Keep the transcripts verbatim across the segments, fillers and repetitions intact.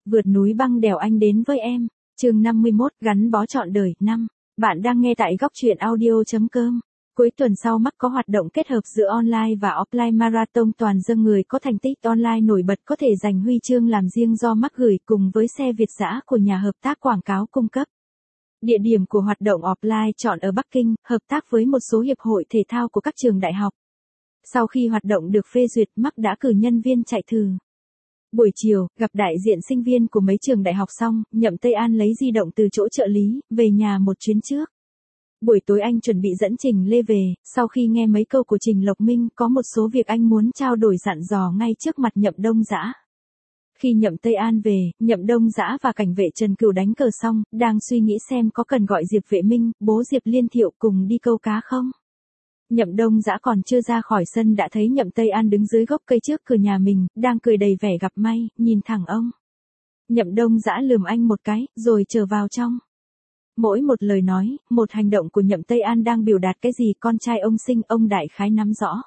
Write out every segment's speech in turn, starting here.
Vượt núi băng đèo anh đến với em. Chương năm mươi mốt, gắn bó trọn đời. Năm. Bạn đang nghe tại góc truyện audio chấm com. Cuối tuần sau Mắc có hoạt động kết hợp giữa online và offline marathon toàn dân người có thành tích online nổi bật có thể giành huy chương làm riêng do Mắc gửi cùng với xe Việt dã của nhà hợp tác quảng cáo cung cấp. Địa điểm của hoạt động offline chọn ở Bắc Kinh, hợp tác với một số hiệp hội thể thao của các trường đại học. Sau khi hoạt động được phê duyệt, Mắc đã cử nhân viên chạy thử. Buổi chiều, gặp đại diện sinh viên của mấy trường đại học xong, Nhậm Tây An lấy di động từ chỗ trợ lý, về nhà một chuyến trước. Buổi tối anh chuẩn bị dẫn Trình Lê về, sau khi nghe mấy câu của Trình Lộc Minh có một số việc anh muốn trao đổi dặn dò ngay trước mặt Nhậm Đông Dã. Khi Nhậm Tây An về, Nhậm Đông Dã và cảnh vệ Trần Cửu đánh cờ xong, đang suy nghĩ xem có cần gọi Diệp Vệ Minh, bố Diệp Liên Thiệu cùng đi câu cá không. Nhậm Đông Dã còn chưa ra khỏi sân đã thấy Nhậm Tây An đứng dưới gốc cây trước cửa nhà mình, đang cười đầy vẻ gặp may, nhìn thẳng ông. Nhậm Đông Dã lườm anh một cái, rồi trở vào trong. Mỗi một lời nói, một hành động của Nhậm Tây An đang biểu đạt cái gì con trai ông sinh ông đại khái nắm rõ.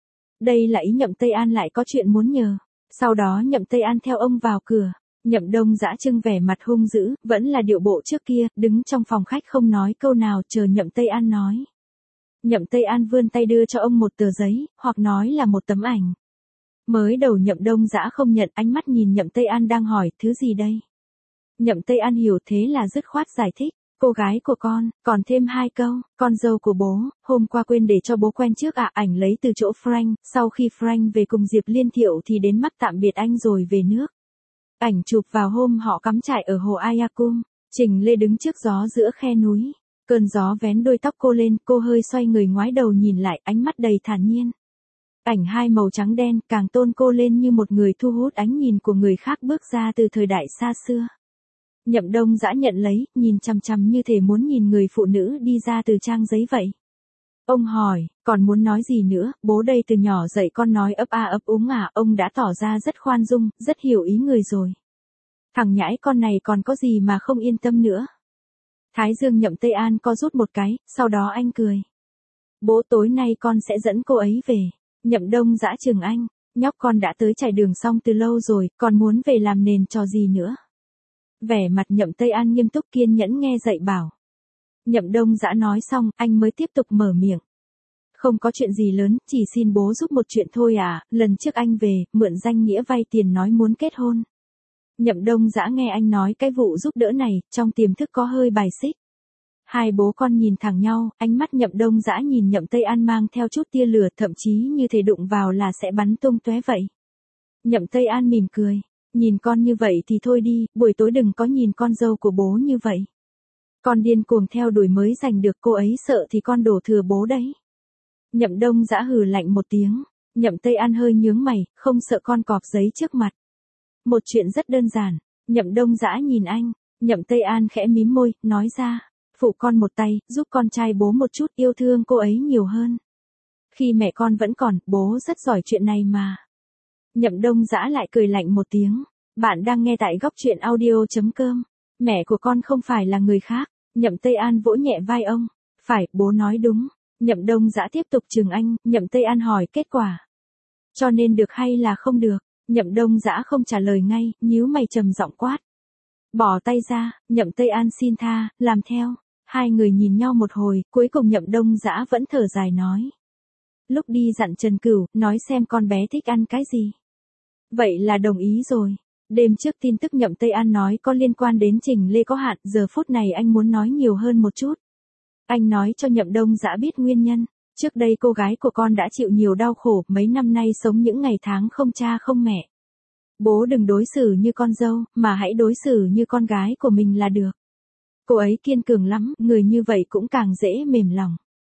Đây là ý Nhậm Tây An lại có chuyện muốn nhờ. Sau đó Nhậm Tây An theo ông vào cửa. Nhậm Đông Dã trưng vẻ mặt hung dữ, vẫn là điệu bộ trước kia, đứng trong phòng khách không nói câu nào chờ Nhậm Tây An nói. Nhậm Tây An vươn tay đưa cho ông một tờ giấy, hoặc nói là một tấm ảnh. Mới đầu Nhậm Đông Dã không nhận, ánh mắt nhìn Nhậm Tây An đang hỏi, thứ gì đây? Nhậm Tây An hiểu thế là dứt khoát giải thích, cô gái của con, còn thêm hai câu, con dâu của bố, hôm qua quên để cho bố quen trước ạ, ảnh lấy từ chỗ Frank, sau khi Frank về cùng Diệp Liên Thiệu thì đến mắt tạm biệt anh rồi về nước. Ảnh chụp vào hôm họ cắm trại ở hồ Ayakum, Trình Lê đứng trước gió giữa khe núi. Cơn gió vén đôi tóc cô lên, cô hơi xoay người ngoái đầu nhìn lại, ánh mắt đầy thản nhiên. Ảnh hai màu trắng đen càng tôn cô lên như một người thu hút ánh nhìn của người khác bước ra từ thời đại xa xưa. Nhậm Đông Dã nhận lấy, nhìn chằm chằm như thể muốn nhìn người phụ nữ đi ra từ trang giấy vậy. Ông hỏi, còn muốn nói gì nữa, bố đây từ nhỏ dạy con nói ấp a ấp úng à, ông đã tỏ ra rất khoan dung, rất hiểu ý người rồi. Thằng nhãi con này còn có gì mà không yên tâm nữa. Thái dương Nhậm Tây An co rút một cái, sau đó anh cười. Bố tối nay con sẽ dẫn cô ấy về. Nhậm Đông Dã chừng anh, nhóc con đã tới trải đường xong từ lâu rồi, còn muốn về làm nền trò gì nữa. Vẻ mặt Nhậm Tây An nghiêm túc kiên nhẫn nghe dạy bảo. Nhậm Đông Dã nói xong, anh mới tiếp tục mở miệng. Không có chuyện gì lớn, chỉ xin bố giúp một chuyện thôi à, lần trước anh về, mượn danh nghĩa vay tiền nói muốn kết hôn. Nhậm Đông Dã nghe anh nói cái vụ giúp đỡ này, trong tiềm thức có hơi bài xích. Hai bố con nhìn thẳng nhau, ánh mắt Nhậm Đông Dã nhìn Nhậm Tây An mang theo chút tia lửa, thậm chí như thể đụng vào là sẽ bắn tung tóe vậy. Nhậm Tây An mỉm cười, nhìn con như vậy thì thôi đi, buổi tối đừng có nhìn con dâu của bố như vậy. Con điên cuồng theo đuổi mới giành được cô ấy, sợ thì con đổ thừa bố đấy. Nhậm Đông Dã hừ lạnh một tiếng, Nhậm Tây An hơi nhướng mày, không sợ con cọp giấy trước mặt. Một chuyện rất đơn giản. Nhậm Đông Dã nhìn anh, Nhậm Tây An khẽ mím môi, nói ra, phụ con một tay, giúp con trai bố một chút, yêu thương cô ấy nhiều hơn. Khi mẹ con vẫn còn, bố rất giỏi chuyện này mà. Nhậm Đông Dã lại cười lạnh một tiếng, bạn đang nghe tại góc truyện audio chấm com. Mẹ của con không phải là người khác. Nhậm Tây An vỗ nhẹ vai ông, phải, bố nói đúng. Nhậm Đông Dã tiếp tục chừng anh, Nhậm Tây An hỏi kết quả. Cho nên được hay là không được? Nhậm Đông Dã không trả lời ngay, nhíu mày trầm giọng quát. Bỏ tay ra, Nhậm Tây An xin tha, làm theo. Hai người nhìn nhau một hồi, cuối cùng Nhậm Đông Dã vẫn thở dài nói. Lúc đi dặn Trần Cửu, nói xem con bé thích ăn cái gì. Vậy là đồng ý rồi. Đêm trước tin tức Nhậm Tây An nói có liên quan đến Trình Lê có hạn, giờ phút này anh muốn nói nhiều hơn một chút. Anh nói cho Nhậm Đông Dã biết nguyên nhân. Trước đây cô gái của con đã chịu nhiều đau khổ, mấy năm nay sống những ngày tháng không cha không mẹ. Bố đừng đối xử như con dâu, mà hãy đối xử như con gái của mình là được. Cô ấy kiên cường lắm, người như vậy cũng càng dễ mềm lòng.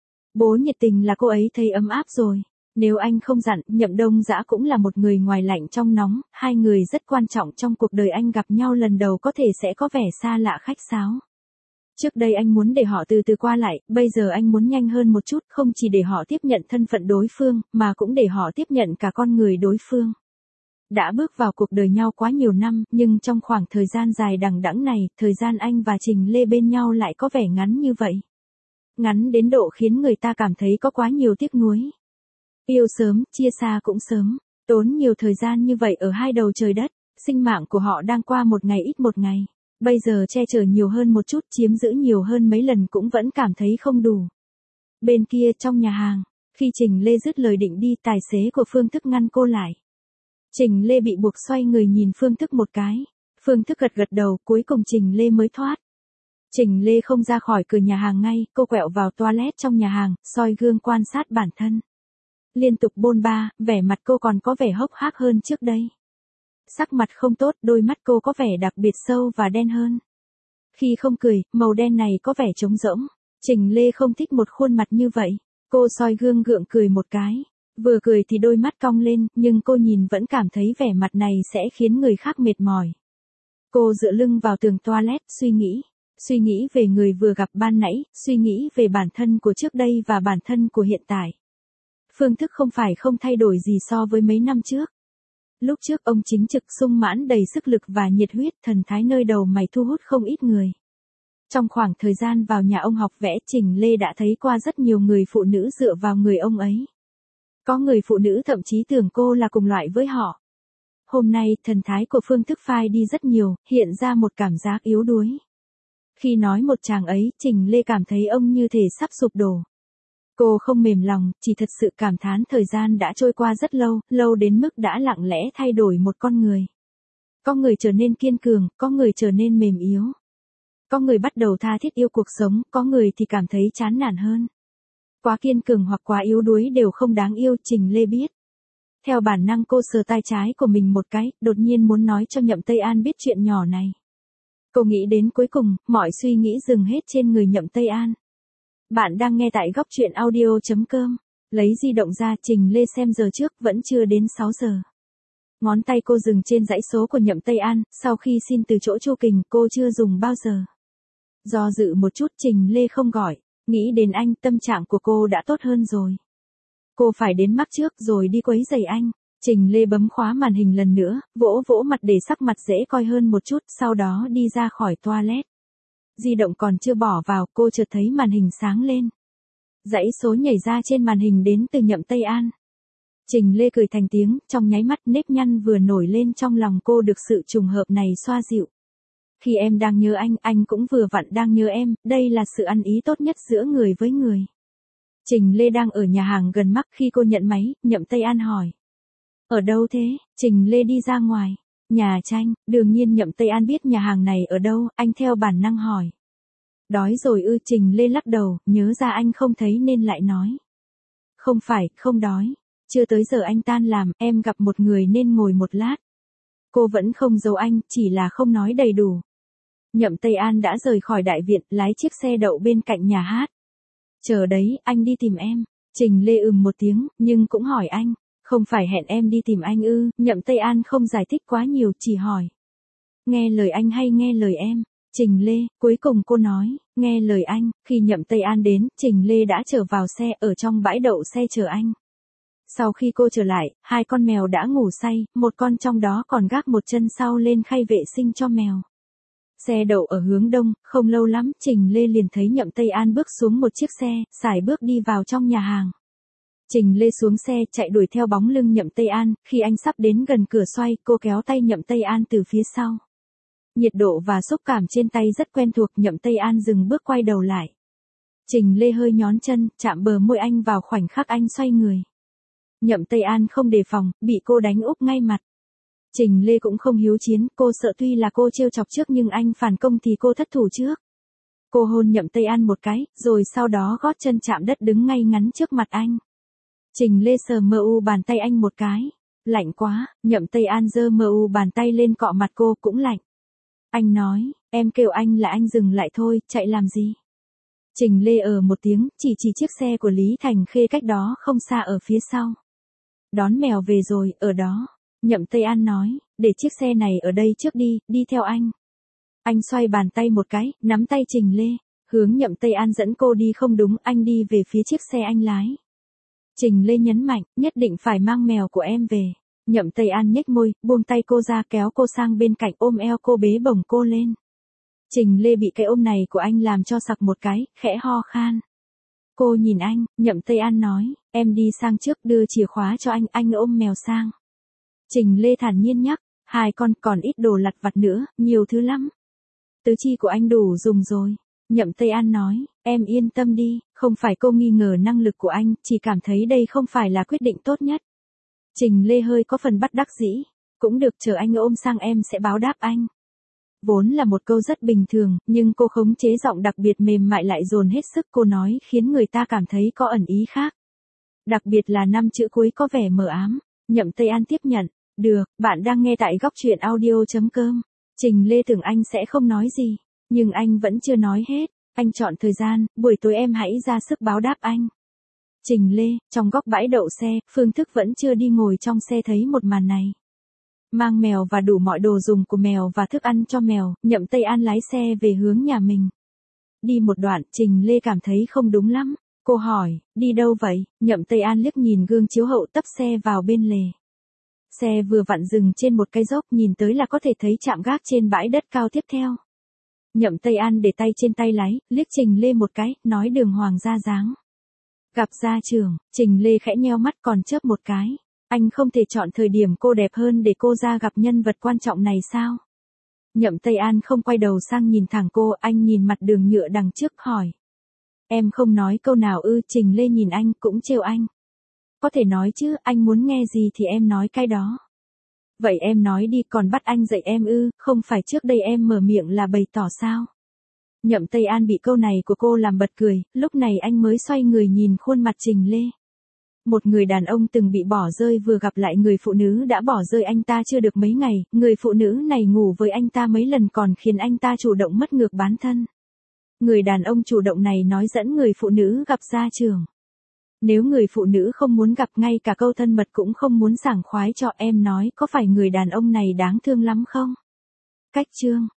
Bố nhiệt tình là cô ấy thấy ấm áp rồi. Nếu anh không dặn, Nhậm Đông Dã cũng là một người ngoài lạnh trong nóng, hai người rất quan trọng trong cuộc đời anh, gặp nhau lần đầu có thể sẽ có vẻ xa lạ khách sáo. Trước đây anh muốn để họ từ từ qua lại, bây giờ anh muốn nhanh hơn một chút, không chỉ để họ tiếp nhận thân phận đối phương, mà cũng để họ tiếp nhận cả con người đối phương. Đã bước vào cuộc đời nhau quá nhiều năm, nhưng trong khoảng thời gian dài đằng đẵng này, thời gian anh và Trình Lê bên nhau lại có vẻ ngắn như vậy. Ngắn đến độ khiến người ta cảm thấy có quá nhiều tiếc nuối. Yêu sớm, chia xa cũng sớm, tốn nhiều thời gian như vậy ở hai đầu trời đất. Sinh mạng của họ đang qua một ngày ít một ngày. Bây giờ che chở nhiều hơn một chút, chiếm giữ nhiều hơn mấy lần cũng vẫn cảm thấy không đủ. Bên kia trong nhà hàng, khi Trình Lê dứt lời định đi, tài xế của Phương Thức ngăn cô lại. Trình Lê bị buộc xoay người nhìn Phương Thức một cái. Phương Thức gật gật đầu, cuối cùng Trình Lê mới thoát. Trình Lê không ra khỏi cửa nhà hàng ngay, cô quẹo vào toilet trong nhà hàng, soi gương quan sát bản thân. Liên tục bôn ba, vẻ mặt cô còn có vẻ hốc hác hơn trước đây. Sắc mặt không tốt, đôi mắt cô có vẻ đặc biệt sâu và đen hơn. Khi không cười, màu đen này có vẻ trống rỗng. Trình Lê không thích một khuôn mặt như vậy. Cô soi gương gượng cười một cái. Vừa cười thì đôi mắt cong lên, nhưng cô nhìn vẫn cảm thấy vẻ mặt này sẽ khiến người khác mệt mỏi. Cô dựa lưng vào tường toilet, suy nghĩ. Suy nghĩ về người vừa gặp ban nãy, suy nghĩ về bản thân của trước đây và bản thân của hiện tại. Phương Thức không phải không thay đổi gì so với mấy năm trước. Lúc trước ông chính trực sung mãn đầy sức lực và nhiệt huyết, thần thái nơi đầu mày thu hút không ít người. Trong khoảng thời gian vào nhà ông học vẽ, Trình Lê đã thấy qua rất nhiều người phụ nữ dựa vào người ông ấy. Có người phụ nữ thậm chí tưởng cô là cùng loại với họ. Hôm nay, thần thái của Phương Thức phai đi rất nhiều, hiện ra một cảm giác yếu đuối. Khi nói một chàng ấy, Trình Lê cảm thấy ông như thể sắp sụp đổ. Cô không mềm lòng, chỉ thật sự cảm thán thời gian đã trôi qua rất lâu, lâu đến mức đã lặng lẽ thay đổi một con người. Có người trở nên kiên cường, có người trở nên mềm yếu. Có người bắt đầu tha thiết yêu cuộc sống, có người thì cảm thấy chán nản hơn. Quá kiên cường hoặc quá yếu đuối đều không đáng yêu, Trình Lê biết. Theo bản năng cô sờ tay trái của mình một cái, đột nhiên muốn nói cho Nhậm Tây An biết chuyện nhỏ này. Cô nghĩ đến cuối cùng, mọi suy nghĩ dừng hết trên người Nhậm Tây An. Bạn đang nghe tại góc truyện audio chấm com. Lấy di động ra, Trình Lê xem giờ trước, vẫn chưa đến sáu giờ. Ngón tay cô dừng trên dãy số của Nhậm Tây An, sau khi xin từ chỗ Chu Kình, cô chưa dùng bao giờ. Do dự một chút, Trình Lê không gọi, nghĩ đến anh, tâm trạng của cô đã tốt hơn rồi. Cô phải đến mắc trước rồi đi quấy giày anh. Trình Lê bấm khóa màn hình lần nữa, vỗ vỗ mặt để sắc mặt dễ coi hơn một chút, sau đó đi ra khỏi toilet. Di động còn chưa bỏ vào, cô chợt thấy màn hình sáng lên. Dãy số nhảy ra trên màn hình đến từ Nhậm Tây An. Trình Lê cười thành tiếng, trong nháy mắt nếp nhăn vừa nổi lên trong lòng cô được sự trùng hợp này xoa dịu. Khi em đang nhớ anh, anh cũng vừa vặn đang nhớ em, đây là sự ăn ý tốt nhất giữa người với người. Trình Lê đang ở nhà hàng gần mắc, khi cô nhận máy, Nhậm Tây An hỏi. Ở đâu thế? Trình Lê đi ra ngoài. Nhà tranh, đương nhiên Nhậm Tây An biết nhà hàng này ở đâu, anh theo bản năng hỏi. Đói rồi ư? Trình Lê lắc đầu, nhớ ra anh không thấy nên lại nói. Không phải, không đói. Chưa tới giờ anh tan làm, em gặp một người nên ngồi một lát. Cô vẫn không giấu anh, chỉ là không nói đầy đủ. Nhậm Tây An đã rời khỏi đại viện, lái chiếc xe đậu bên cạnh nhà hát. Chờ đấy, anh đi tìm em. Trình Lê ừm một tiếng, nhưng cũng hỏi anh. Không phải hẹn em đi tìm anh ư? Nhậm Tây An không giải thích quá nhiều, chỉ hỏi. Nghe lời anh hay nghe lời em? Trình Lê, cuối cùng cô nói, nghe lời anh. Khi Nhậm Tây An đến, Trình Lê đã trở vào xe, ở trong bãi đậu xe chờ anh. Sau khi cô trở lại, hai con mèo đã ngủ say, một con trong đó còn gác một chân sau lên khay vệ sinh cho mèo. Xe đậu ở hướng đông, không lâu lắm, Trình Lê liền thấy Nhậm Tây An bước xuống một chiếc xe, sải bước đi vào trong nhà hàng. Trình Lê xuống xe, chạy đuổi theo bóng lưng Nhậm Tây An, khi anh sắp đến gần cửa xoay, cô kéo tay Nhậm Tây An từ phía sau. Nhiệt độ và xúc cảm trên tay rất quen thuộc, Nhậm Tây An dừng bước quay đầu lại. Trình Lê hơi nhón chân, chạm bờ môi anh vào khoảnh khắc anh xoay người. Nhậm Tây An không đề phòng, bị cô đánh úp ngay mặt. Trình Lê cũng không hiếu chiến, cô sợ tuy là cô trêu chọc trước nhưng anh phản công thì cô thất thủ trước. Cô hôn Nhậm Tây An một cái, rồi sau đó gót chân chạm đất đứng ngay ngắn trước mặt anh. Trình Lê sờ mờ u bàn tay anh một cái. Lạnh quá, Nhậm Tây An giơ mờ u bàn tay lên cọ mặt cô, cũng lạnh. Anh nói, em kêu anh là anh dừng lại thôi, chạy làm gì? Trình Lê ở một tiếng, chỉ chỉ chiếc xe của Lý Thành Khê cách đó không xa ở phía sau. Đón mèo về rồi, ở đó. Nhậm Tây An nói, để chiếc xe này ở đây trước đi, đi theo anh. Anh xoay bàn tay một cái, nắm tay Trình Lê, hướng Nhậm Tây An dẫn cô đi. Không đúng, anh đi về phía chiếc xe anh lái. Trình Lê nhấn mạnh, nhất định phải mang mèo của em về. Nhậm Tây An nhếch môi, buông tay cô ra, kéo cô sang bên cạnh, ôm eo cô, bế bổng cô lên. Trình Lê bị cái ôm này của anh làm cho sặc một cái, khẽ ho khan. Cô nhìn anh, Nhậm Tây An nói, em đi sang trước đưa chìa khóa cho anh, anh ôm mèo sang. Trình Lê thản nhiên nhắc, Hai con còn ít đồ lặt vặt nữa, nhiều thứ lắm. Tứ chi của anh đủ dùng rồi. Nhậm Tây An nói, em yên tâm đi, không phải cô nghi ngờ năng lực của anh, chỉ cảm thấy đây không phải là quyết định tốt nhất. Trình Lê hơi có phần bất đắc dĩ. Cũng được, chờ anh ôm sang em sẽ báo đáp anh. Vốn là một câu rất bình thường, nhưng cô khống chế giọng đặc biệt mềm mại lại dồn hết sức cô nói khiến người ta cảm thấy có ẩn ý khác. Đặc biệt là năm chữ cuối có vẻ mờ ám. Nhậm Tây An tiếp nhận. Được, bạn đang nghe tại góc truyện audio.com. Trình Lê tưởng anh sẽ không nói gì, nhưng anh vẫn chưa nói hết. Anh chọn thời gian, buổi tối em hãy ra sức báo đáp anh. Trình Lê, trong góc bãi đậu xe, Phương Thức vẫn chưa đi ngồi trong xe thấy một màn này. Mang mèo và đủ mọi đồ dùng của mèo và thức ăn cho mèo, Nhậm Tây An lái xe về hướng nhà mình. Đi một đoạn, Trình Lê cảm thấy không đúng lắm. Cô hỏi, đi đâu vậy? Nhậm Tây An liếc nhìn gương chiếu hậu tấp xe vào bên lề. Xe vừa vặn dừng trên một cái dốc, nhìn tới là có thể thấy trạm gác trên bãi đất cao tiếp theo. Nhậm Tây An để tay trên tay lái, liếc Trình Lê một cái, nói đường hoàng ra dáng. Gặp gia trưởng, Trình Lê khẽ nheo mắt còn chớp một cái. Anh không thể chọn thời điểm cô đẹp hơn để cô ra gặp nhân vật quan trọng này sao? Nhậm Tây An không quay đầu sang nhìn thẳng cô, anh nhìn mặt đường nhựa đằng trước hỏi. Em không nói câu nào ư? Trình Lê nhìn anh cũng trêu anh. Có thể nói chứ, anh muốn nghe gì thì em nói cái đó. Vậy em nói đi, còn bắt anh dạy em ư? Không phải trước đây em mở miệng là bày tỏ sao? Nhậm Tây An bị câu này của cô làm bật cười, lúc này anh mới xoay người nhìn khuôn mặt Trình Lê. Một người đàn ông từng bị bỏ rơi vừa gặp lại người phụ nữ đã bỏ rơi anh ta chưa được mấy ngày, người phụ nữ này ngủ với anh ta mấy lần còn khiến anh ta chủ động mất ngược bán thân. Người đàn ông chủ động này nói dẫn người phụ nữ gặp gia trưởng. Nếu người phụ nữ không muốn gặp, ngay cả câu thân mật cũng không muốn sảng khoái cho, em nói có phải người đàn ông này đáng thương lắm không? Cách chương